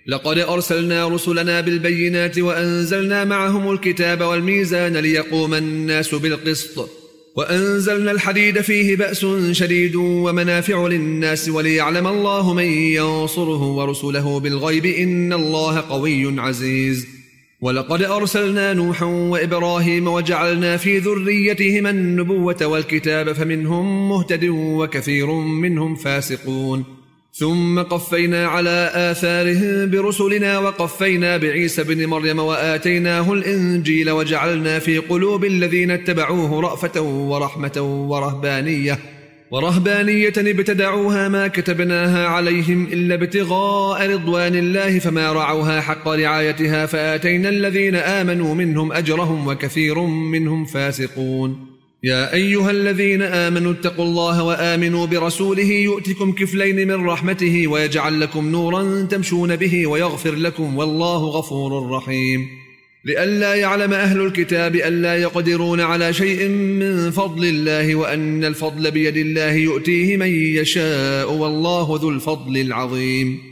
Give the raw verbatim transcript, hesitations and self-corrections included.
لقد أرسلنا رسلنا بالبينات وأنزلنا معهم الكتاب والميزان ليقوم الناس بالقسط وأنزلنا الحديد فيه بأس شديد ومنافع للناس وليعلم الله من ينصره ورسله بالغيب إن الله قوي عزيز. ولقد أرسلنا نوحا وإبراهيم وجعلنا في ذريتهما النبوة والكتاب فمنهم مهتد وكثير منهم فاسقون. ثم قفينا على آثارهم برسلنا وقفينا بعيسى بن مريم وآتيناه الإنجيل وجعلنا في قلوب الذين اتبعوه رأفة ورحمة ورهبانية ورهبانية ابتدعوها ما كتبناها عليهم إلا ابتغاء رضوان الله فما رعوها حق رعايتها فآتينا الذين آمنوا منهم أجرهم وكثير منهم فاسقون. يا أيها الذين آمنوا اتقوا الله وآمنوا برسوله يؤتكم كفلين من رحمته ويجعل لكم نورا تمشون به ويغفر لكم والله غفور رحيم. لئلا يعلم أهل الكتاب ألا يقدرون على شيء من فضل الله وأن الفضل بيد الله يؤتيه من يشاء والله ذو الفضل العظيم.